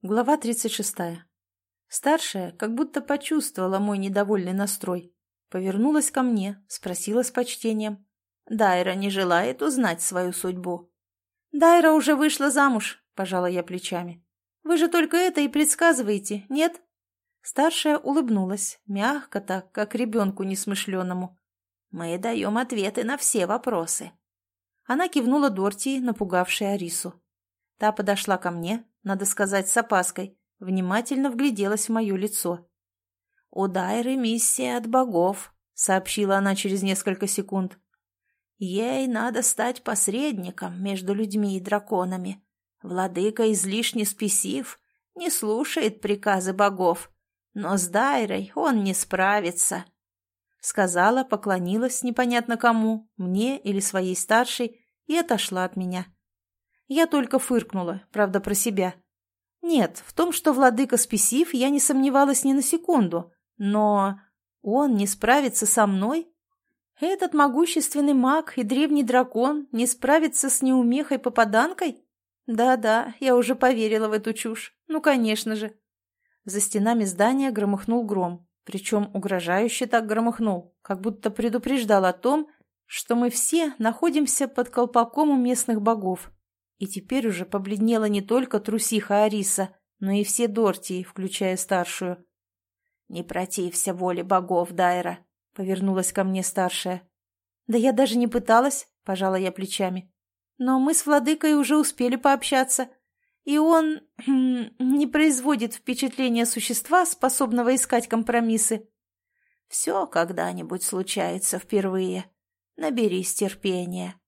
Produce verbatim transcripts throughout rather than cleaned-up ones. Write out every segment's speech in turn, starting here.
Глава тридцать шестая. Старшая как будто почувствовала мой недовольный настрой. Повернулась ко мне, спросила с почтением. «Дайра не желает узнать свою судьбу?» «Дайра уже вышла замуж», – пожала я плечами. «Вы же только это и предсказываете, нет?» Старшая улыбнулась, мягко так, как ребенку несмышленому. «Мы даем ответы на все вопросы». Она кивнула Дортии, напугавшей Арису. Та подошла ко мне, надо сказать, с опаской, внимательно вгляделась в мое лицо. «У Дайры миссия от богов», — сообщила она через несколько секунд. «Ей надо стать посредником между людьми и драконами. Владыка излишне спесив, не слушает приказы богов, но с Дайрой он не справится». Сказала, поклонилась непонятно кому, мне или своей старшей, и отошла от меня. Я только фыркнула, правда, про себя. Нет, в том, что владыка спесив, я не сомневалась ни на секунду, но он не справится со мной? Этот могущественный маг и древний дракон не справится с неумехой-попаданкой? Да-да, я уже поверила в эту чушь, ну, конечно же. За стенами здания громыхнул гром, причем угрожающе так громыхнул, как будто предупреждал о том, что мы все находимся под колпаком у местных богов. И теперь уже побледнела не только трусиха Ариса, но и все Дортии, включая старшую. «Не протився воле богов, Дайра», — повернулась ко мне старшая. «Да я даже не пыталась», — пожала я плечами. «Но мы с владыкой уже успели пообщаться, и он не производит впечатления существа, способного искать компромиссы». «Все когда-нибудь случается впервые. Наберись терпения».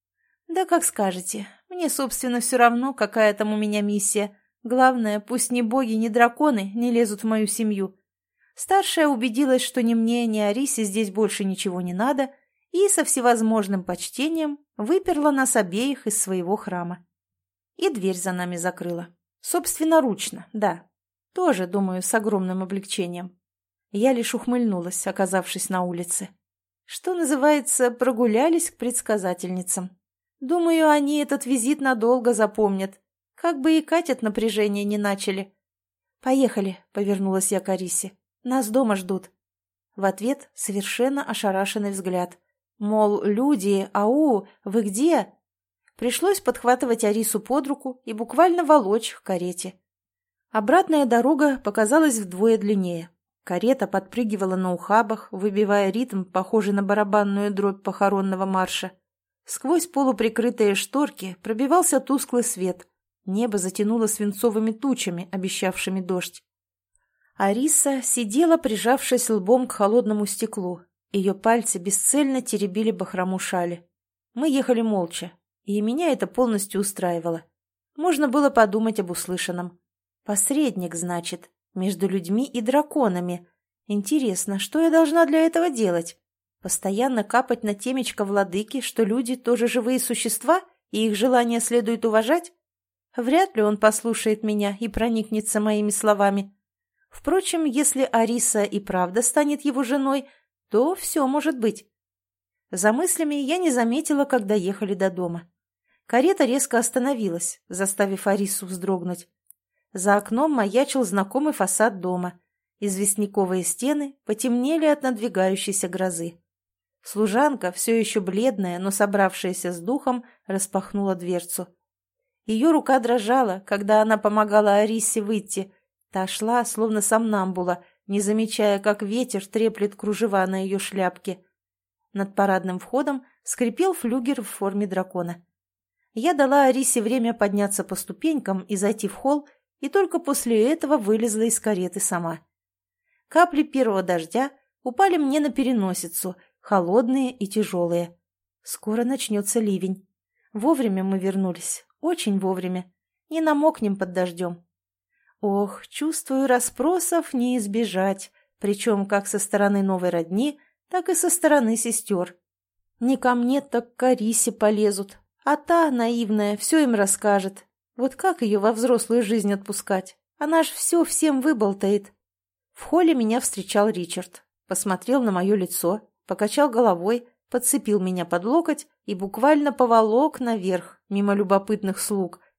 «Да как скажете. Мне, собственно, все равно, какая там у меня миссия. Главное, пусть ни боги, ни драконы не лезут в мою семью». Старшая убедилась, что ни мне, ни Арисе здесь больше ничего не надо, и со всевозможным почтением выперла нас обеих из своего храма. И дверь за нами закрыла. Собственноручно, да. Тоже, думаю, с огромным облегчением. Я лишь ухмыльнулась, оказавшись на улице. Что называется, прогулялись к предсказательницам. Думаю, они этот визит надолго запомнят. Как бы и катят напряжение не начали. «Поехали», — повернулась я к Арисе. «Нас дома ждут». В ответ совершенно ошарашенный взгляд. Мол, люди, ау, вы где? Пришлось подхватывать Арису под руку и буквально волочь к карете. Обратная дорога показалась вдвое длиннее. Карета подпрыгивала на ухабах, выбивая ритм, похожий на барабанную дробь похоронного марша. Сквозь полуприкрытые шторки пробивался тусклый свет. Небо затянуло свинцовыми тучами, обещавшими дождь. Ариса сидела, прижавшись лбом к холодному стеклу. Ее пальцы бесцельно теребили бахрому шали. Мы ехали молча, и меня это полностью устраивало. Можно было подумать об услышанном. Посредник, значит, между людьми и драконами. Интересно, что я должна для этого делать? Постоянно капать на темечко владыки, что люди тоже живые существа, и их желания следует уважать? Вряд ли он послушает меня и проникнется моими словами. Впрочем, если Ариса и правда станет его женой, то все может быть. За мыслями я не заметила, когда ехали до дома. Карета резко остановилась, заставив Арису вздрогнуть. За окном маячил знакомый фасад дома. Известняковые стены потемнели от надвигающейся грозы. Служанка, все еще бледная, но собравшаяся с духом, распахнула дверцу. Ее рука дрожала, когда она помогала Арисе выйти. Та шла, словно сомнамбула, не замечая, как ветер треплет кружева на ее шляпке. Над парадным входом скрипел флюгер в форме дракона. Я дала Арисе время подняться по ступенькам и зайти в холл, и только после этого вылезла из кареты сама. Капли первого дождя упали мне на переносицу, холодные и тяжелые. Скоро начнется ливень. Вовремя мы вернулись, очень вовремя. Не намокнем под дождем. Ох, чувствую, расспросов не избежать, причем как со стороны новой родни, так и со стороны сестер. Не ко мне, так к Арисе полезут, а та, наивная, все им расскажет. Вот как ее во взрослую жизнь отпускать? Она ж все всем выболтает. В холле меня встречал Ричард. Посмотрел на мое лицо, покачал головой, подцепил меня под локоть и буквально поволок наверх, мимо любопытных слуг,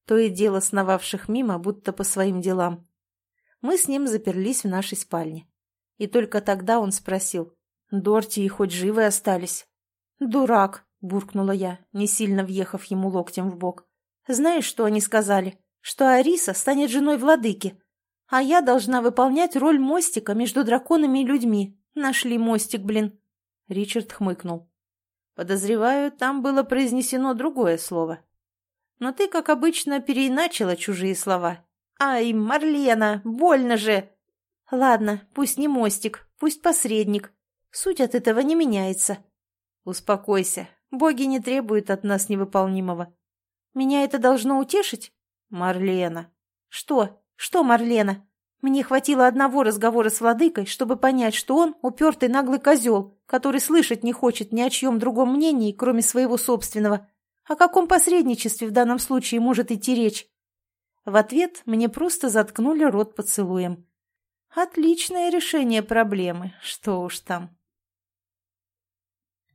то и дело сновавших мимо, будто по своим делам. Мы с ним заперлись в нашей спальне. И только тогда он спросил: «Дорти хоть живы остались?» «Дурак!» – буркнула я, не сильно въехав ему локтем в бок. «Знаешь, что они сказали? Что Ариса станет женой владыки. А я должна выполнять роль мостика между драконами и людьми. Нашли мостик, блин!» Ричард хмыкнул. «Подозреваю, там было произнесено другое слово. Но ты, как обычно, переиначила чужие слова. Ай, Марлена, больно же!» «Ладно, пусть не мостик, пусть посредник. Суть от этого не меняется». «Успокойся, боги не требуют от нас невыполнимого». «Меня это должно утешить?» «Марлена». «Что? Что, Марлена? Мне хватило одного разговора с владыкой, чтобы понять, что он упертый наглый козел, который слышать не хочет ни о чьем другом мнении, кроме своего собственного. О каком посредничестве в данном случае может идти речь?» В ответ мне просто заткнули рот поцелуем. Отличное решение проблемы, что уж там.